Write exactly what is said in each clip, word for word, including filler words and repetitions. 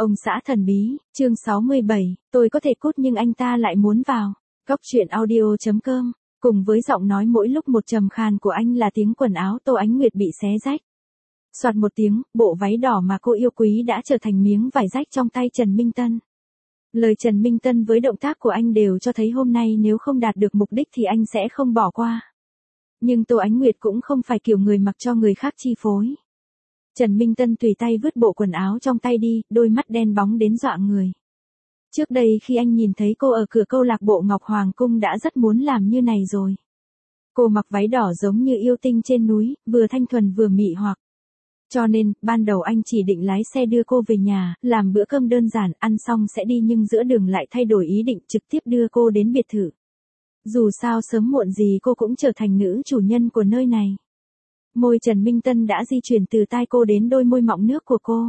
Ông xã thần bí, chương sáu mươi bảy, tôi có thể cút nhưng anh ta lại muốn vào. Góc truyện audio chấm com, cùng với giọng nói mỗi lúc một trầm khàn của anh là tiếng quần áo Tô Ánh Nguyệt bị xé rách. Soạt một tiếng, bộ váy đỏ mà cô yêu quý đã trở thành miếng vải rách trong tay Trần Minh Tân. Lời Trần Minh Tân với động tác của anh đều cho thấy hôm nay nếu không đạt được mục đích thì anh sẽ không bỏ qua. Nhưng Tô Ánh Nguyệt cũng không phải kiểu người mặc cho người khác chi phối. Trần Minh Tân tùy tay vứt bộ quần áo trong tay đi, đôi mắt đen bóng đến dọa người. Trước đây khi anh nhìn thấy cô ở cửa câu lạc bộ Ngọc Hoàng Cung đã rất muốn làm như này rồi. Cô mặc váy đỏ giống như yêu tinh trên núi, vừa thanh thuần vừa mị hoặc. Cho nên, ban đầu anh chỉ định lái xe đưa cô về nhà, làm bữa cơm đơn giản, ăn xong sẽ đi nhưng giữa đường lại thay đổi ý định trực tiếp đưa cô đến biệt thự. Dù sao sớm muộn gì cô cũng trở thành nữ chủ nhân của nơi này. Môi Trần Minh Tân đã di chuyển từ tai cô đến đôi môi mọng nước của cô.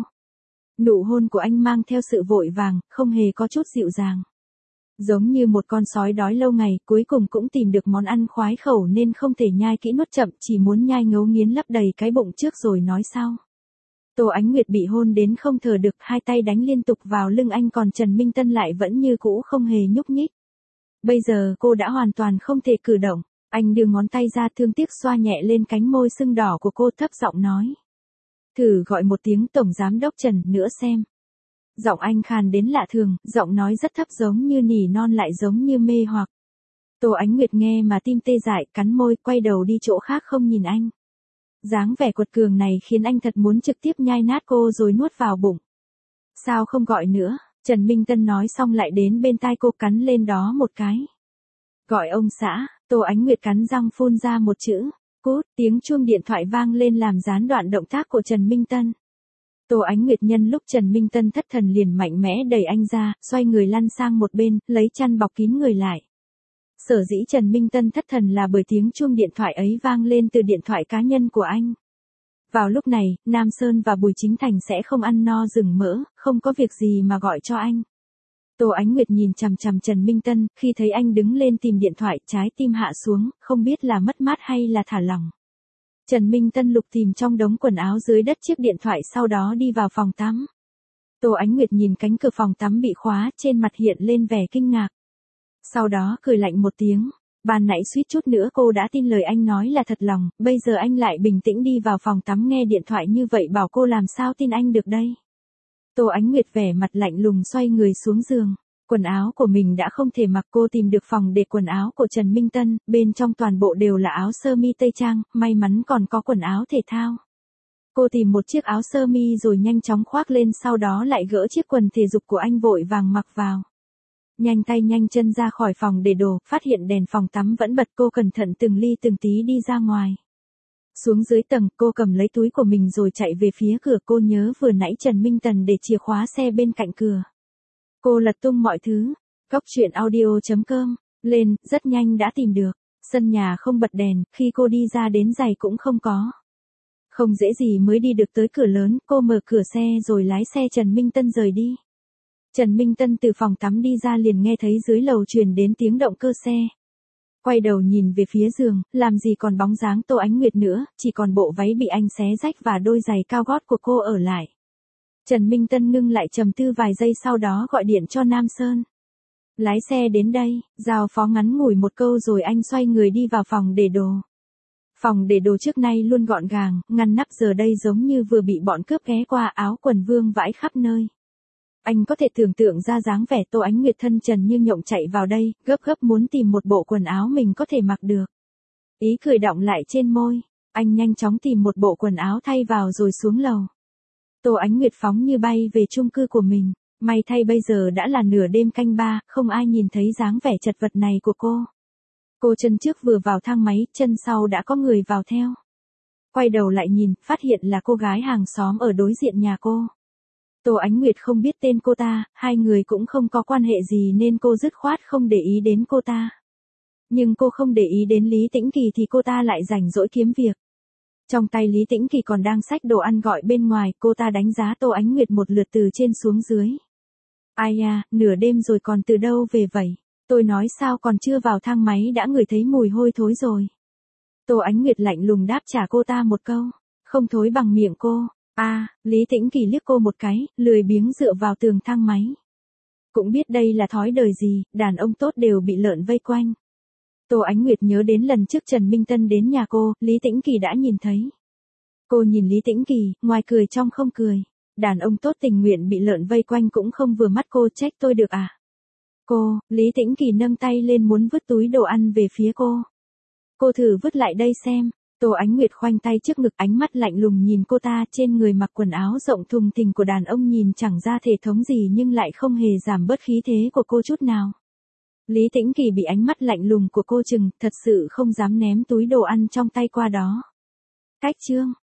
Nụ hôn của anh mang theo sự vội vàng, không hề có chút dịu dàng. Giống như một con sói đói lâu ngày, cuối cùng cũng tìm được món ăn khoái khẩu nên không thể nhai kỹ nuốt chậm, chỉ muốn nhai ngấu nghiến lấp đầy cái bụng trước rồi nói sau. Tô Ánh Nguyệt bị hôn đến không thở được, hai tay đánh liên tục vào lưng anh còn Trần Minh Tân lại vẫn như cũ không hề nhúc nhích. Bây giờ cô đã hoàn toàn không thể cử động. Anh đưa ngón tay ra thương tiếc xoa nhẹ lên cánh môi sưng đỏ của cô, thấp giọng nói. Thử gọi một tiếng Tổng Giám Đốc Trần nữa xem. Giọng anh khàn đến lạ thường, giọng nói rất thấp giống như nỉ non lại giống như mê hoặc. Tô Ánh Nguyệt nghe mà tim tê dại, cắn môi, quay đầu đi chỗ khác không nhìn anh. Dáng vẻ quật cường này khiến anh thật muốn trực tiếp nhai nát cô rồi nuốt vào bụng. Sao không gọi nữa? Trần Minh Tân nói xong lại đến bên tai cô cắn lên đó một cái. Gọi ông xã. Tô Ánh Nguyệt cắn răng phun ra một chữ, cút, tiếng chuông điện thoại vang lên làm gián đoạn động tác của Trần Minh Tân. Tô Ánh Nguyệt nhân lúc Trần Minh Tân thất thần liền mạnh mẽ đẩy anh ra, xoay người lăn sang một bên, lấy chăn bọc kín người lại. Sở dĩ Trần Minh Tân thất thần là bởi tiếng chuông điện thoại ấy vang lên từ điện thoại cá nhân của anh. Vào lúc này, Nam Sơn và Bùi Chính Thành sẽ không ăn no rừng mỡ, không có việc gì mà gọi cho anh. Tô Ánh Nguyệt nhìn chằm chằm Trần Minh Tân, khi thấy anh đứng lên tìm điện thoại, trái tim hạ xuống, không biết là mất mát hay là thả lỏng. Trần Minh Tân lục tìm trong đống quần áo dưới đất chiếc điện thoại sau đó đi vào phòng tắm. Tô Ánh Nguyệt nhìn cánh cửa phòng tắm bị khóa, trên mặt hiện lên vẻ kinh ngạc. Sau đó cười lạnh một tiếng, ban nãy suýt chút nữa cô đã tin lời anh nói là thật lòng, bây giờ anh lại bình tĩnh đi vào phòng tắm nghe điện thoại như vậy bảo cô làm sao tin anh được đây. Tô Ánh Nguyệt vẻ mặt lạnh lùng xoay người xuống giường. Quần áo của mình đã không thể mặc, cô tìm được phòng để quần áo của Trần Minh Tân, bên trong toàn bộ đều là áo sơ mi tây trang, may mắn còn có quần áo thể thao. Cô tìm một chiếc áo sơ mi rồi nhanh chóng khoác lên, sau đó lại gỡ chiếc quần thể dục của anh vội vàng mặc vào. Nhanh tay nhanh chân ra khỏi phòng để đồ, phát hiện đèn phòng tắm vẫn bật, cô cẩn thận từng ly từng tí đi ra ngoài. Xuống dưới tầng, cô cầm lấy túi của mình rồi chạy về phía cửa, cô nhớ vừa nãy Trần Minh Tần để chìa khóa xe bên cạnh cửa. Cô lật tung mọi thứ, góc truyện audio chấm com, lên, rất nhanh đã tìm được. Sân nhà không bật đèn, khi cô đi ra đến giày cũng không có. Không dễ gì mới đi được tới cửa lớn, cô mở cửa xe rồi lái xe Trần Minh Tân rời đi. Trần Minh Tân từ phòng tắm đi ra liền nghe thấy dưới lầu truyền đến tiếng động cơ xe. Quay đầu nhìn về phía giường, làm gì còn bóng dáng Tô Ánh Nguyệt nữa, chỉ còn bộ váy bị anh xé rách và đôi giày cao gót của cô ở lại. Trần Minh Tân ngưng lại trầm tư vài giây sau đó gọi điện cho Nam Sơn. Lái xe đến đây, giao phó ngắn ngủi một câu rồi anh xoay người đi vào phòng để đồ. Phòng để đồ trước nay luôn gọn gàng, ngăn nắp giờ đây giống như vừa bị bọn cướp ghé qua, áo quần vương vãi khắp nơi. Anh có thể tưởng tượng ra dáng vẻ Tô Ánh Nguyệt thân trần như nhộng chạy vào đây, gấp gấp muốn tìm một bộ quần áo mình có thể mặc được. Ý cười đọng lại trên môi, anh nhanh chóng tìm một bộ quần áo thay vào rồi xuống lầu. Tô Ánh Nguyệt phóng như bay về chung cư của mình, may thay bây giờ đã là nửa đêm canh ba, không ai nhìn thấy dáng vẻ chật vật này của cô. Cô chân trước vừa vào thang máy, chân sau đã có người vào theo. Quay đầu lại nhìn, phát hiện là cô gái hàng xóm ở đối diện nhà cô. Tô Ánh Nguyệt không biết tên cô ta, hai người cũng không có quan hệ gì nên cô dứt khoát không để ý đến cô ta. Nhưng cô không để ý đến Lý Tĩnh Kỳ thì cô ta lại rảnh rỗi kiếm việc. Trong tay Lý Tĩnh Kỳ còn đang xách đồ ăn gọi bên ngoài, cô ta đánh giá Tô Ánh Nguyệt một lượt từ trên xuống dưới. Ai à, nửa đêm rồi còn từ đâu về vậy? Tôi nói sao còn chưa vào thang máy đã ngửi thấy mùi hôi thối rồi. Tô Ánh Nguyệt lạnh lùng đáp trả cô ta một câu. Không thối bằng miệng cô. A, Lý Tĩnh Kỳ liếc cô một cái, lười biếng dựa vào tường thang máy. Cũng biết đây là thói đời gì, đàn ông tốt đều bị lợn vây quanh. Tô Ánh Nguyệt nhớ đến lần trước Trần Minh Tân đến nhà cô, Lý Tĩnh Kỳ đã nhìn thấy. Cô nhìn Lý Tĩnh Kỳ, ngoài cười trong không cười. Đàn ông tốt tình nguyện bị lợn vây quanh cũng không vừa mắt cô, trách tôi được à? Cô, Lý Tĩnh Kỳ nâng tay lên muốn vứt túi đồ ăn về phía cô. Cô thử vứt lại đây xem. Tô Ánh Nguyệt khoanh tay trước ngực, ánh mắt lạnh lùng nhìn cô ta, trên người mặc quần áo rộng thùng thình của đàn ông nhìn chẳng ra thể thống gì nhưng lại không hề giảm bớt khí thế của cô chút nào. Lý Tĩnh Kỳ bị ánh mắt lạnh lùng của cô chừng, thật sự không dám ném túi đồ ăn trong tay qua đó. Cách chương